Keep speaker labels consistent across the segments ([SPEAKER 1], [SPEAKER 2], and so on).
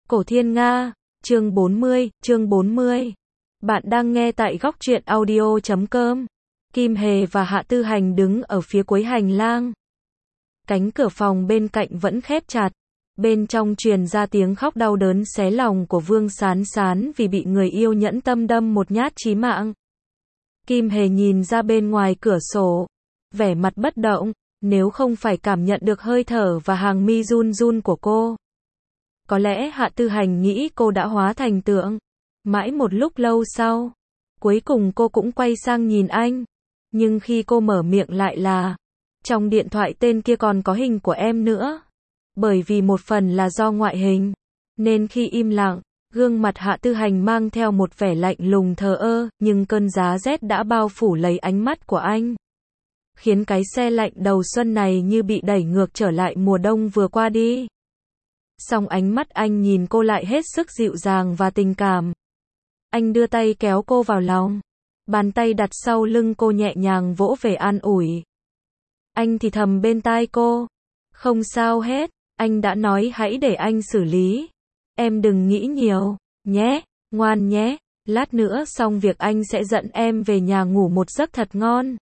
[SPEAKER 1] Cổ Thiên Nga, chương 40. Bạn đang nghe tại góc truyện audio.com. Kim Hề và Hạ Tư Hành đứng ở phía cuối hành lang. Cánh cửa phòng bên cạnh vẫn khép chặt. Bên trong truyền ra tiếng khóc đau đớn xé lòng của Vương Sán Sán vì bị người yêu nhẫn tâm đâm một nhát chí mạng. Kim Hề nhìn ra bên ngoài cửa sổ, vẻ mặt bất động, nếu không phải cảm nhận được hơi thở và hàng mi run run của cô. Có lẽ Hạ Tư Hành nghĩ cô đã hóa thành tượng. Mãi một lúc lâu sau, cuối cùng cô cũng quay sang nhìn anh. Nhưng khi cô mở miệng lại là, trong điện thoại tên kia còn có hình của em nữa. Bởi vì một phần là do ngoại hình, nên khi im lặng, gương mặt Hạ Tư Hành mang theo một vẻ lạnh lùng thờ ơ, nhưng cơn giá rét đã bao phủ lấy ánh mắt của anh. Khiến cái xe lạnh đầu xuân này như bị đẩy ngược trở lại mùa đông vừa qua đi. Song ánh mắt anh nhìn cô lại hết sức dịu dàng và tình cảm. Anh đưa tay kéo cô vào lòng. Bàn tay đặt sau lưng cô nhẹ nhàng vỗ về an ủi. Anh thì thầm bên tai cô. Không sao hết, anh đã nói hãy để anh xử lý. Em đừng nghĩ nhiều, nhé, ngoan nhé. Lát nữa xong việc anh sẽ dẫn em về nhà ngủ một giấc thật ngon.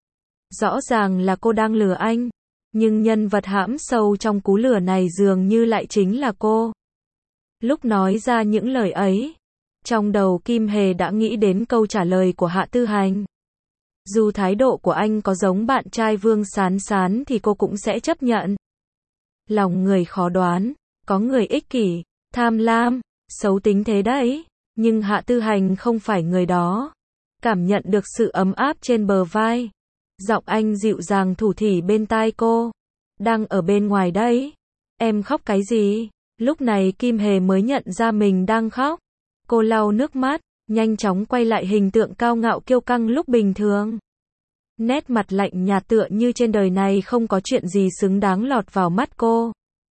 [SPEAKER 1] Rõ ràng là cô đang lừa anh. Nhưng nhân vật hãm sâu trong cú lừa này dường như lại chính là cô. Lúc nói ra những lời ấy, trong đầu Kim Hề đã nghĩ đến câu trả lời của Hạ Tư Hành. Dù thái độ của anh có giống bạn trai Vương Sán Sán thì cô cũng sẽ chấp nhận. Lòng người khó đoán, có người ích kỷ, tham lam, xấu tính thế đấy. Nhưng Hạ Tư Hành không phải người đó. Cảm nhận được sự ấm áp trên bờ vai. Giọng anh dịu dàng thủ thỉ bên tai cô. Đang ở bên ngoài đấy. Em khóc cái gì? Lúc này Kim Hề mới nhận ra mình đang khóc. Cô lau nước mắt, nhanh chóng quay lại hình tượng cao ngạo kiêu căng lúc bình thường. Nét mặt lạnh nhạt tựa như trên đời này không có chuyện gì xứng đáng lọt vào mắt cô.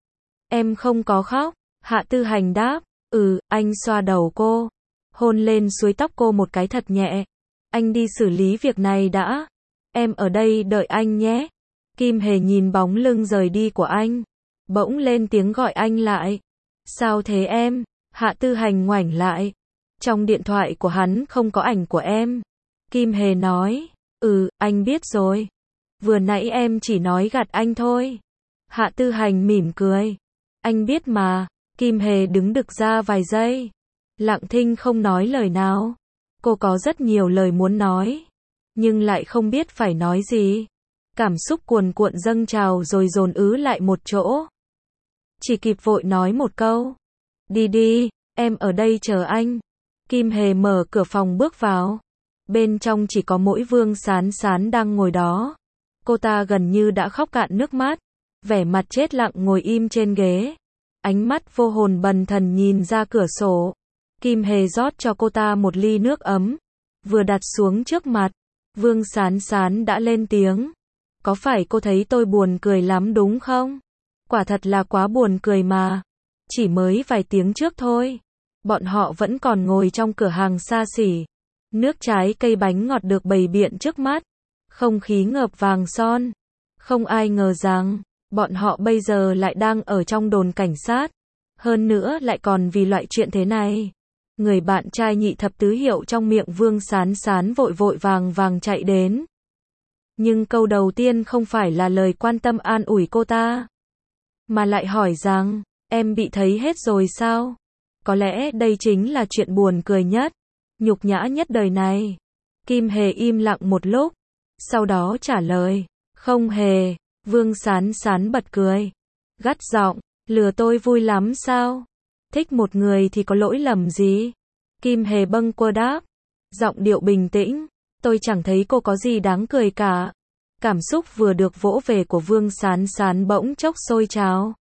[SPEAKER 1] Em không có khóc, Hạ Tư Hành đáp. Anh xoa đầu cô. Hôn lên suối tóc cô một cái thật nhẹ. Anh đi xử lý việc này đã. Em ở đây đợi anh nhé. Kim Hề nhìn bóng lưng rời đi của anh. Bỗng lên tiếng gọi anh lại. Sao thế em? Hạ Tư Hành ngoảnh lại. Trong điện thoại của hắn không có ảnh của em. Kim Hề nói. Anh biết rồi. Vừa nãy em chỉ nói gạt anh thôi. Hạ Tư Hành mỉm cười. Anh biết mà. Kim Hề đứng đực ra vài giây. Lặng thinh không nói lời nào. Cô có rất nhiều lời muốn nói. Nhưng lại không biết phải nói gì. Cảm xúc cuồn cuộn dâng trào rồi dồn ứ lại một chỗ. Chỉ kịp vội nói một câu. Đi đi, em ở đây chờ anh. Kim Hề mở cửa phòng bước vào. Bên trong chỉ có mỗi Vương Sán Sán đang ngồi đó. Cô ta gần như đã khóc cạn nước mắt. Vẻ mặt chết lặng ngồi im trên ghế. Ánh mắt vô hồn bần thần nhìn ra cửa sổ. Kim Hề rót cho cô ta một ly nước ấm. Vừa đặt xuống trước mặt. Vương Sán Sán đã lên tiếng. Có phải cô thấy tôi buồn cười lắm đúng không? Quả thật là quá buồn cười mà. Chỉ mới vài tiếng trước thôi. Bọn họ vẫn còn ngồi trong cửa hàng xa xỉ. Nước trái cây bánh ngọt được bày biện trước mắt. Không khí ngập vàng son. Không ai ngờ rằng, bọn họ bây giờ lại đang ở trong đồn cảnh sát. Hơn nữa lại còn vì loại chuyện thế này. Người bạn trai nhị thập tứ hiệu trong miệng Vương Sán Sán vội vội vàng chạy đến. Nhưng câu đầu tiên không phải là lời quan tâm an ủi cô ta. Mà lại hỏi rằng, em bị thấy hết rồi sao? Có lẽ đây chính là chuyện buồn cười nhất, nhục nhã nhất đời này. Kim Hề im lặng một lúc. Sau đó trả lời, không hề. Vương Sán Sán bật cười. Gắt giọng, lừa tôi vui lắm sao? Thích một người thì có lỗi lầm gì? Kim Hề bâng quơ đáp. Giọng điệu bình tĩnh. Tôi chẳng thấy cô có gì đáng cười cả. Cảm xúc vừa được vỗ về của Vương Sán Sán bỗng chốc sôi trào.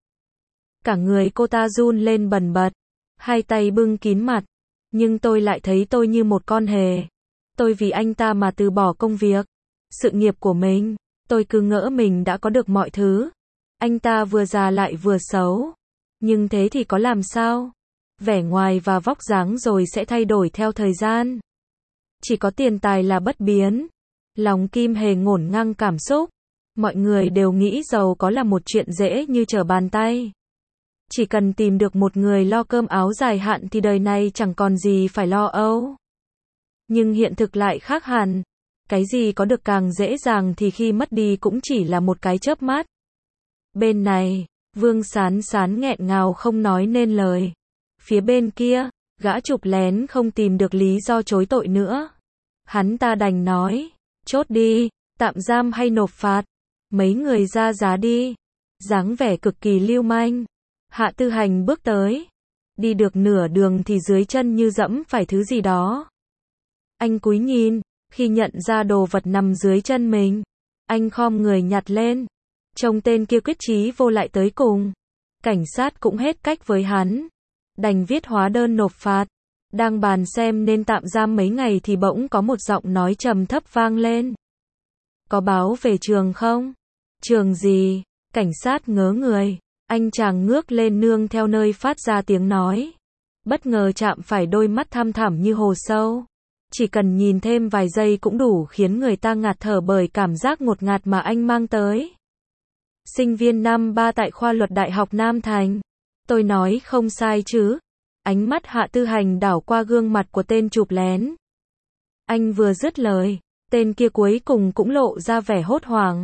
[SPEAKER 1] Cả người cô ta run lên bần bật. Hai tay bưng kín mặt. Nhưng tôi lại thấy tôi như một con hề. Tôi vì anh ta mà từ bỏ công việc, sự nghiệp của mình. Tôi cứ ngỡ mình đã có được mọi thứ. Anh ta vừa già lại vừa xấu. Nhưng thế thì có làm sao? Vẻ ngoài và vóc dáng rồi sẽ thay đổi theo thời gian. Chỉ có tiền tài là bất biến. Lòng Kim Hề ngổn ngang cảm xúc. Mọi người đều nghĩ giàu có là một chuyện dễ như trở bàn tay. Chỉ cần tìm được một người lo cơm áo dài hạn thì đời này chẳng còn gì phải lo âu. Nhưng hiện thực lại khác hẳn. Cái gì có được càng dễ dàng thì khi mất đi cũng chỉ là một cái chớp mắt. Bên này, Vương Sán Sán nghẹn ngào không nói nên lời. Phía bên kia, gã chụp lén không tìm được lý do chối tội nữa. Hắn ta đành nói, chốt đi, tạm giam hay nộp phạt. Mấy người ra giá đi. Dáng vẻ cực kỳ lưu manh. Hạ Tư Hành bước tới. Đi được nửa đường thì dưới chân như dẫm phải thứ gì đó. Anh cúi nhìn, khi nhận ra đồ vật nằm dưới chân mình. Anh khom người nhặt lên. Trông tên kia quyết chí vô lại tới cùng. Cảnh sát cũng hết cách với hắn. Đành viết hóa đơn nộp phạt. Đang bàn xem nên tạm giam mấy ngày thì bỗng có một giọng nói trầm thấp vang lên. Có báo về trường không? Trường gì? Cảnh sát ngớ người. Anh chàng ngước lên nương theo nơi phát ra tiếng nói. Bất ngờ chạm phải đôi mắt thăm thẳm như hồ sâu. Chỉ cần nhìn thêm vài giây cũng đủ khiến người ta ngạt thở bởi cảm giác ngột ngạt mà anh mang tới. Sinh viên năm 3 tại khoa luật Đại học Nam Thành. Tôi nói không sai chứ? Ánh mắt Hạ Tư Hành đảo qua gương mặt của tên chụp lén. Anh vừa dứt lời, tên kia cuối cùng cũng lộ ra vẻ hốt hoảng.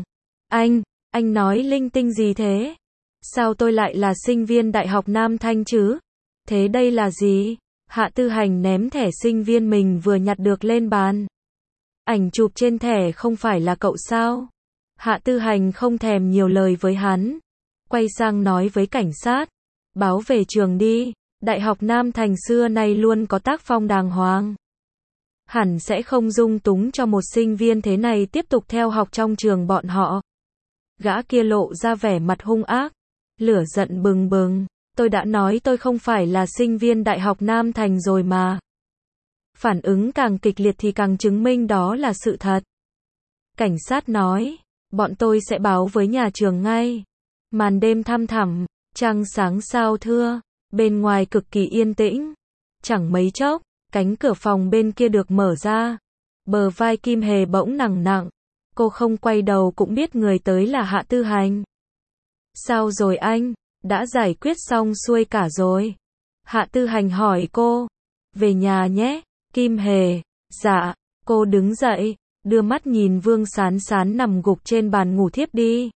[SPEAKER 1] Anh nói linh tinh gì thế? Sao tôi lại là sinh viên Đại học Nam Thanh chứ? Thế đây là gì? Hạ Tư Hành ném thẻ sinh viên mình vừa nhặt được lên bàn. Ảnh chụp trên thẻ không phải là cậu sao? Hạ Tư Hành không thèm nhiều lời với hắn. Quay sang nói với cảnh sát. Báo về trường đi. Đại học Nam Thành xưa nay luôn có tác phong đàng hoàng. Hẳn sẽ không dung túng cho một sinh viên thế này tiếp tục theo học trong trường bọn họ. Gã kia lộ ra vẻ mặt hung ác. Lửa giận bừng bừng. Tôi đã nói tôi không phải là sinh viên Đại học Nam Thành rồi mà. Phản ứng càng kịch liệt thì càng chứng minh đó là sự thật. Cảnh sát nói, bọn tôi sẽ báo với nhà trường ngay. Màn đêm thăm thẳm, trăng sáng sao thưa, bên ngoài cực kỳ yên tĩnh. Chẳng mấy chốc, cánh cửa phòng bên kia được mở ra. Bờ vai Kim Hề bỗng nặng nặng. Cô không quay đầu cũng biết người tới là Hạ Tư Hành. Sao rồi anh? Đã giải quyết xong xuôi cả rồi. Hạ Tư Hành hỏi cô. Về nhà nhé, Kim Hề. Dạ, cô đứng dậy, đưa mắt nhìn Vương Sán Sán nằm gục trên bàn ngủ thiếp đi.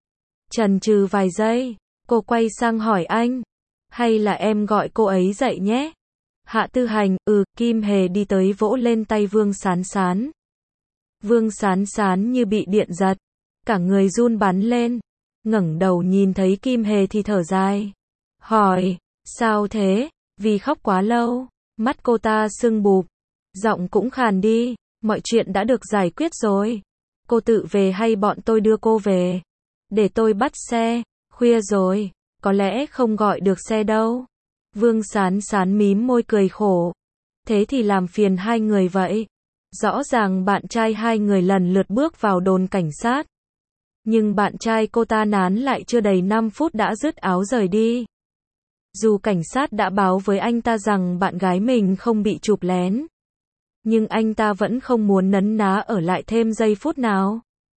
[SPEAKER 1] Chần chừ vài giây, cô quay sang hỏi anh. Hay là em gọi cô ấy dậy nhé? Hạ Tư Hành, Kim Hề đi tới vỗ lên tay Vương Sán Sán. Vương Sán Sán như bị điện giật. Cả người run bắn lên. Ngẩng đầu nhìn thấy Kim Hề thì thở dài. Hỏi, sao thế? Vì khóc quá lâu. Mắt cô ta sưng bụp. Giọng cũng khàn đi. Mọi chuyện đã được giải quyết rồi. Cô tự về hay bọn tôi đưa cô về? Để tôi bắt xe. Khuya rồi. Có lẽ không gọi được xe đâu. Vương Sán Sán mím môi cười khổ. Thế thì làm phiền hai người vậy. Rõ ràng bạn trai hai người lần lượt bước vào đồn cảnh sát. Nhưng bạn trai cô ta nán lại chưa đầy 5 phút đã dứt áo rời đi. Dù cảnh sát đã báo với anh ta rằng bạn gái mình không bị chụp lén. Nhưng anh ta vẫn không muốn nấn ná ở lại thêm giây phút nào.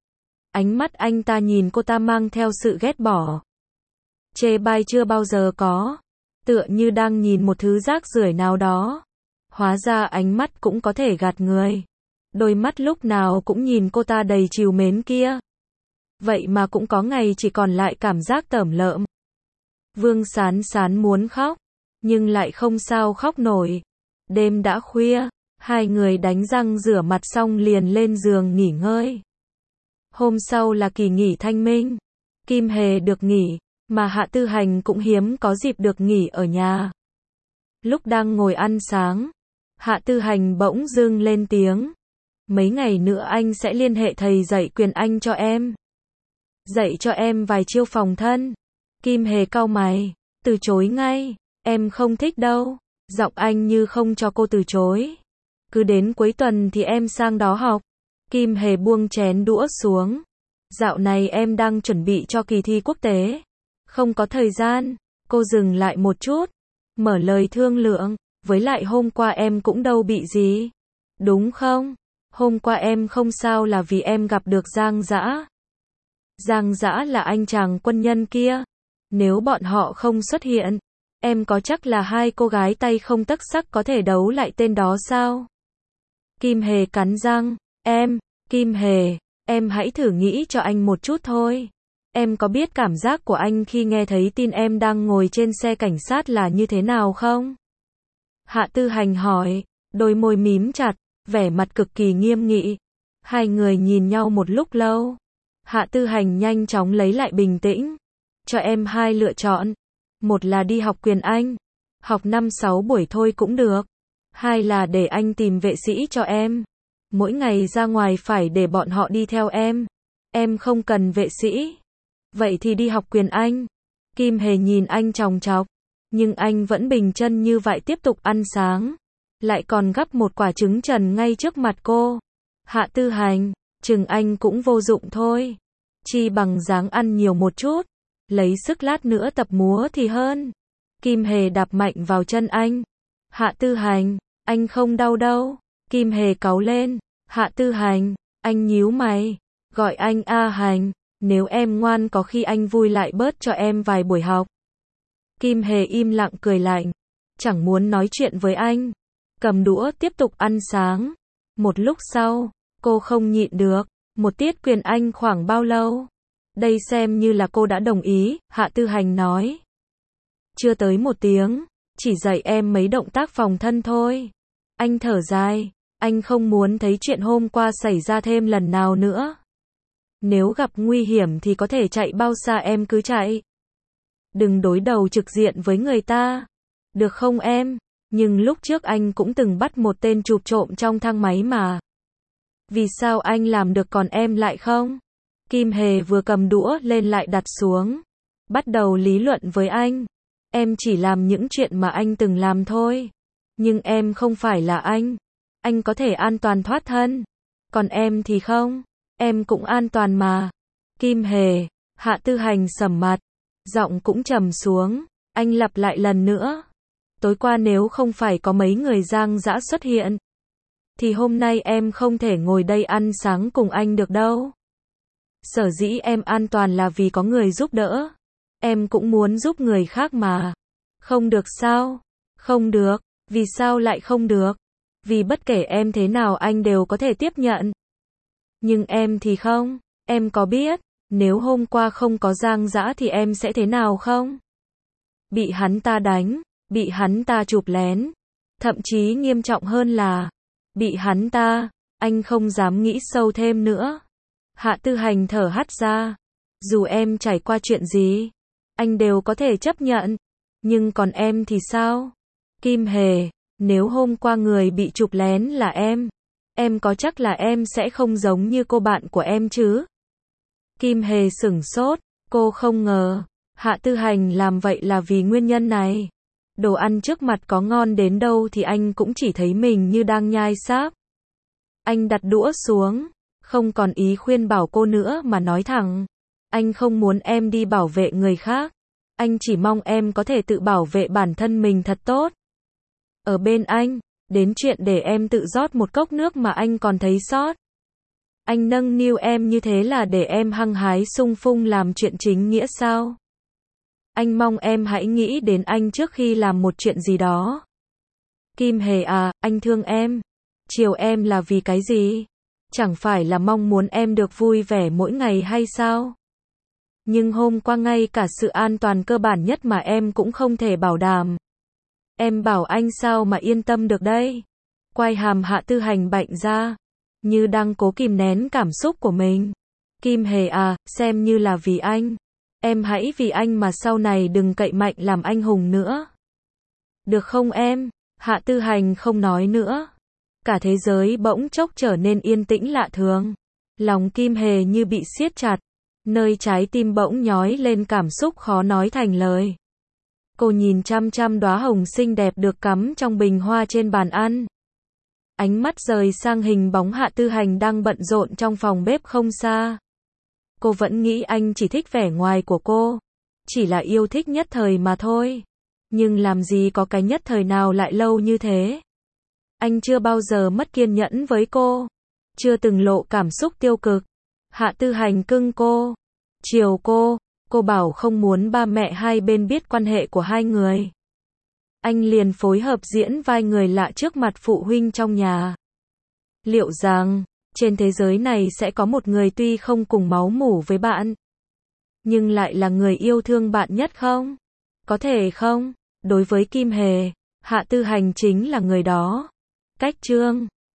[SPEAKER 1] Ánh mắt anh ta nhìn cô ta mang theo sự ghét bỏ. Chê bai chưa bao giờ có. Tựa như đang nhìn một thứ rác rưởi nào đó. Hóa ra ánh mắt cũng có thể gạt người. Đôi mắt lúc nào cũng nhìn cô ta đầy trìu mến kia. Vậy mà cũng có ngày chỉ còn lại cảm giác tởm lợm. Vương Sán Sán muốn khóc, nhưng lại không sao khóc nổi. Đêm đã khuya, hai người đánh răng rửa mặt xong liền lên giường nghỉ ngơi. Hôm sau là kỳ nghỉ Thanh Minh. Kim Hề được nghỉ, mà Hạ Tư Hành cũng hiếm có dịp được nghỉ ở nhà. Lúc đang ngồi ăn sáng, Hạ Tư Hành bỗng dưng lên tiếng. Mấy ngày nữa anh sẽ liên hệ thầy dạy quyền Anh cho em. Dạy cho em vài chiêu phòng thân. Kim Hề cau mày, từ chối ngay. Em không thích đâu. Giọng anh như không cho cô từ chối. Cứ đến cuối tuần thì em sang đó học. Kim Hề buông chén đũa xuống. Dạo này em đang chuẩn bị cho kỳ thi quốc tế. Không có thời gian. Cô dừng lại một chút. Mở lời thương lượng. Với lại hôm qua em cũng đâu bị gì. Đúng không? Hôm qua em không sao là vì em gặp được Giang Dã. Giang Dã là anh chàng quân nhân kia. Nếu bọn họ không xuất hiện, em có chắc là hai cô gái tay không tấc sắc có thể đấu lại tên đó sao? Kim Hề cắn răng, Kim Hề, em hãy thử nghĩ cho anh một chút thôi. Em có biết cảm giác của anh khi nghe thấy tin em đang ngồi trên xe cảnh sát là như thế nào không? Hạ Tư Hành hỏi, đôi môi mím chặt, vẻ mặt cực kỳ nghiêm nghị. Hai người nhìn nhau một lúc lâu. Hạ Tư Hành nhanh chóng lấy lại bình tĩnh. Cho em hai lựa chọn. Một là đi học quyền Anh. Học 5-6 buổi thôi cũng được. Hai là để anh tìm vệ sĩ cho em. Mỗi ngày ra ngoài phải để bọn họ đi theo em. Em không cần vệ sĩ. Vậy thì đi học quyền Anh. Kim Hề nhìn anh chòng chọc. Nhưng anh vẫn bình chân như vậy tiếp tục ăn sáng. Lại còn gắp một quả trứng trần ngay trước mặt cô. Hạ Tư Hành, chừng anh cũng vô dụng thôi. Chi bằng dáng ăn nhiều một chút. Lấy sức lát nữa tập múa thì hơn. Kim Hề đạp mạnh vào chân anh. Hạ Tư Hành, anh không đau đâu. Kim Hề cáu lên. Hạ Tư Hành, anh nhíu mày. Gọi anh A Hành. Nếu em ngoan có khi anh vui lại bớt cho em vài buổi học. Kim Hề im lặng cười lạnh. Chẳng muốn nói chuyện với anh. Cầm đũa tiếp tục ăn sáng. Một lúc sau, cô không nhịn được. Một tiết quyền Anh khoảng bao lâu? Đây xem như là cô đã đồng ý, Hạ Tư Hành nói. Chưa tới 1 tiếng, chỉ dạy em mấy động tác phòng thân thôi. Anh thở dài, anh không muốn thấy chuyện hôm qua xảy ra thêm lần nào nữa. Nếu gặp nguy hiểm thì có thể chạy bao xa em cứ chạy. Đừng đối đầu trực diện với người ta. Được không em? Nhưng lúc trước anh cũng từng bắt một tên chụp trộm trong thang máy mà. Vì sao anh làm được còn em lại không? Kim Hề vừa cầm đũa lên lại đặt xuống. Bắt đầu lý luận với anh. Em chỉ làm những chuyện mà anh từng làm thôi. Nhưng em không phải là anh. Anh có thể an toàn thoát thân. Còn em thì không. Em cũng an toàn mà. Kim Hề, Hạ Tư Hành sầm mặt. Giọng cũng trầm xuống. Anh lặp lại lần nữa. Tối qua nếu không phải có mấy người giang dã xuất hiện, thì hôm nay em không thể ngồi đây ăn sáng cùng anh được đâu. Sở dĩ em an toàn là vì có người giúp đỡ. Em cũng muốn giúp người khác mà. Không được sao? Không được. Vì sao lại không được? Vì bất kể em thế nào anh đều có thể tiếp nhận. Nhưng em thì không. Em có biết, nếu hôm qua không có giang dã thì em sẽ thế nào không? Bị hắn ta đánh, bị hắn ta chụp lén. Thậm chí nghiêm trọng hơn là bị hắn ta, anh không dám nghĩ sâu thêm nữa. Hạ Tư Hành thở hắt ra. Dù em trải qua chuyện gì, anh đều có thể chấp nhận. Nhưng còn em thì sao? Kim Hề, nếu hôm qua người bị chụp lén là em có chắc là em sẽ không giống như cô bạn của em chứ? Kim Hề sửng sốt, cô không ngờ Hạ Tư Hành làm vậy là vì nguyên nhân này. Đồ ăn trước mặt có ngon đến đâu thì anh cũng chỉ thấy mình như đang nhai sáp. Anh đặt đũa xuống, không còn ý khuyên bảo cô nữa mà nói thẳng. Anh không muốn em đi bảo vệ người khác. Anh chỉ mong em có thể tự bảo vệ bản thân mình thật tốt. Ở bên anh, đến chuyện để em tự rót một cốc nước mà anh còn thấy sót. Anh nâng niu em như thế là để em hăng hái sung phong làm chuyện chính nghĩa sao? Anh mong em hãy nghĩ đến anh trước khi làm một chuyện gì đó. Kim Hề à, anh thương em. Chiều em là vì cái gì? Chẳng phải là mong muốn em được vui vẻ mỗi ngày hay sao? Nhưng hôm qua ngay cả sự an toàn cơ bản nhất mà em cũng không thể bảo đảm. Em bảo anh sao mà yên tâm được đây? Quai hàm Hạ Tư Hành bạnh ra, như đang cố kìm nén cảm xúc của mình. Kim Hề à, xem như là vì anh. Em hãy vì anh mà sau này đừng cậy mạnh làm anh hùng nữa. Được không em? Hạ Tư Hành không nói nữa. Cả thế giới bỗng chốc trở nên yên tĩnh lạ thường. Lòng Kim Hề như bị siết chặt. Nơi trái tim bỗng nhói lên cảm xúc khó nói thành lời. Cô nhìn chăm chăm đóa hồng xinh đẹp được cắm trong bình hoa trên bàn ăn. Ánh mắt rời sang hình bóng Hạ Tư Hành đang bận rộn trong phòng bếp không xa. Cô vẫn nghĩ anh chỉ thích vẻ ngoài của cô. Chỉ là yêu thích nhất thời mà thôi. Nhưng làm gì có cái nhất thời nào lại lâu như thế. Anh chưa bao giờ mất kiên nhẫn với cô. Chưa từng lộ cảm xúc tiêu cực. Hạ Tư Hành cưng cô. Chiều cô. cô bảo không muốn ba mẹ hai bên biết quan hệ của hai người. Anh liền phối hợp diễn vai người lạ trước mặt phụ huynh trong nhà. Liệu rằng, trên thế giới này sẽ có một người tuy không cùng máu mủ với bạn, nhưng lại là người yêu thương bạn nhất không? Có thể không? Đối với Kim Hề, Hạ Tư Hành chính là người đó. Cách chương